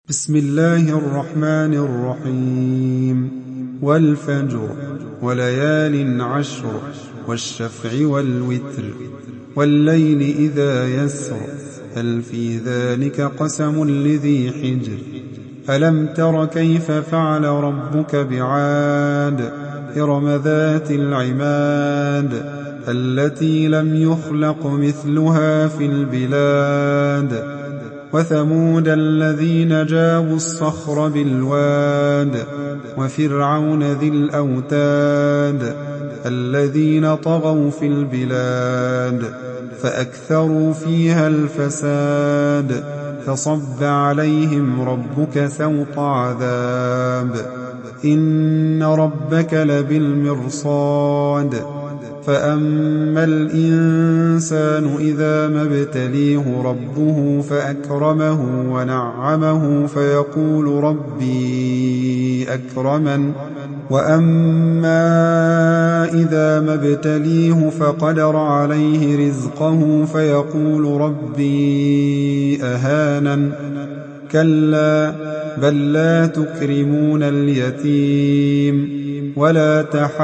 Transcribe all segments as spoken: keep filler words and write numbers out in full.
بسم الله الرحمن الرحيم والفجر وليال عشر والشفع والوتر والليل إذا يسر هل في ذلك قسم لذي حجر ألم تر كيف فعل ربك بعاد إرم ذات العماد التي لم يخلق مثلها في البلاد وثمود الذين جابوا الصخر بالواد وفرعون ذي الأوتاد الذين طغوا في البلاد فأكثروا فيها الفساد فصب عليهم ربك سوط عذاب إن ربك لبالمرصاد فأما الإنسان إذا ما ابتليه ربه فأكرمه ونعمه فيقول ربي أكرمن وأما إذا ما ابتليه فقدر عليه رزقه فيقول ربي أهانن كلا بل لا تكرمون اليتيم ولا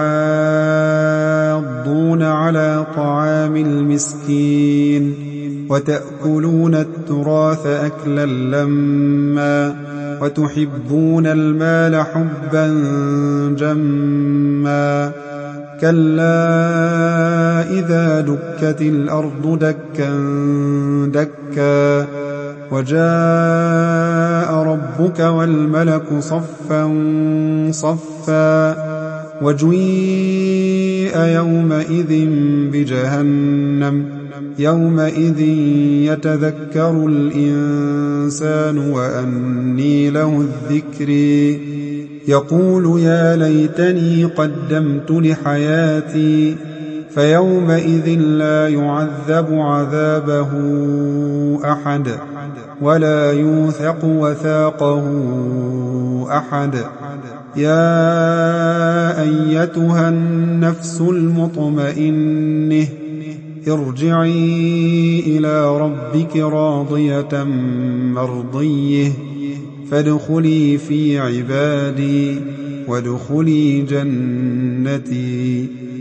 تحاضون على طعام المسكين وتأكلون التراث أكلا لما وتحبون المال حبا جما كلا إذا دكت الأرض دكا دكا وجاء ربك والملك صفا صفا وجيء يومئذ بجهنم يومئذ يتذكر الإنسان وأني له الذكر يقول يا ليتني قدمت لحياتي فيومئذ لا يعذب عذابه أحد ولا يوثق وثاقه أحد يا أيتها النفس المطمئنة ارجعي إلى ربك راضية مرضية فادخلي في عبادي وادخلي جنتي